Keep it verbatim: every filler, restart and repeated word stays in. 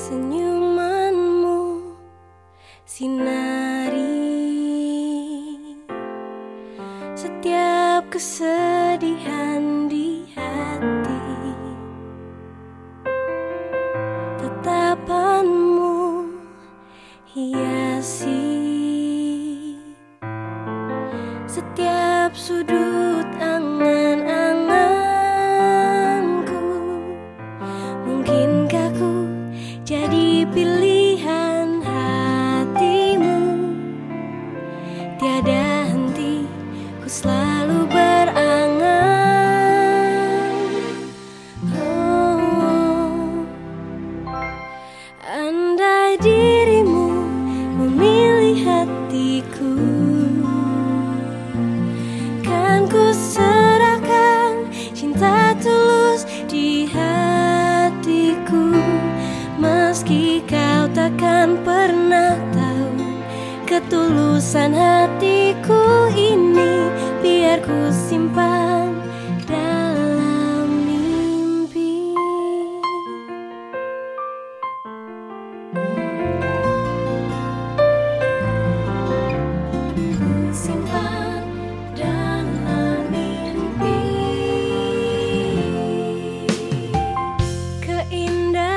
Senyumanmu sinari setiap kesedihan di hati. Tatapanmu hiasi setiap sudut angan-anganku. Mungkinkah ku jadi pilihan hatimu? Tiada henti ku selalu berangan. Oh, andai dirimu memilih hatiku, kan ku serahkan cinta tulus di hatiku. Meski kau takkan pernah tahu ketulusan hatiku ini, biar ku simpan dalam mimpi. Ku simpan dalam mimpi. Keindahan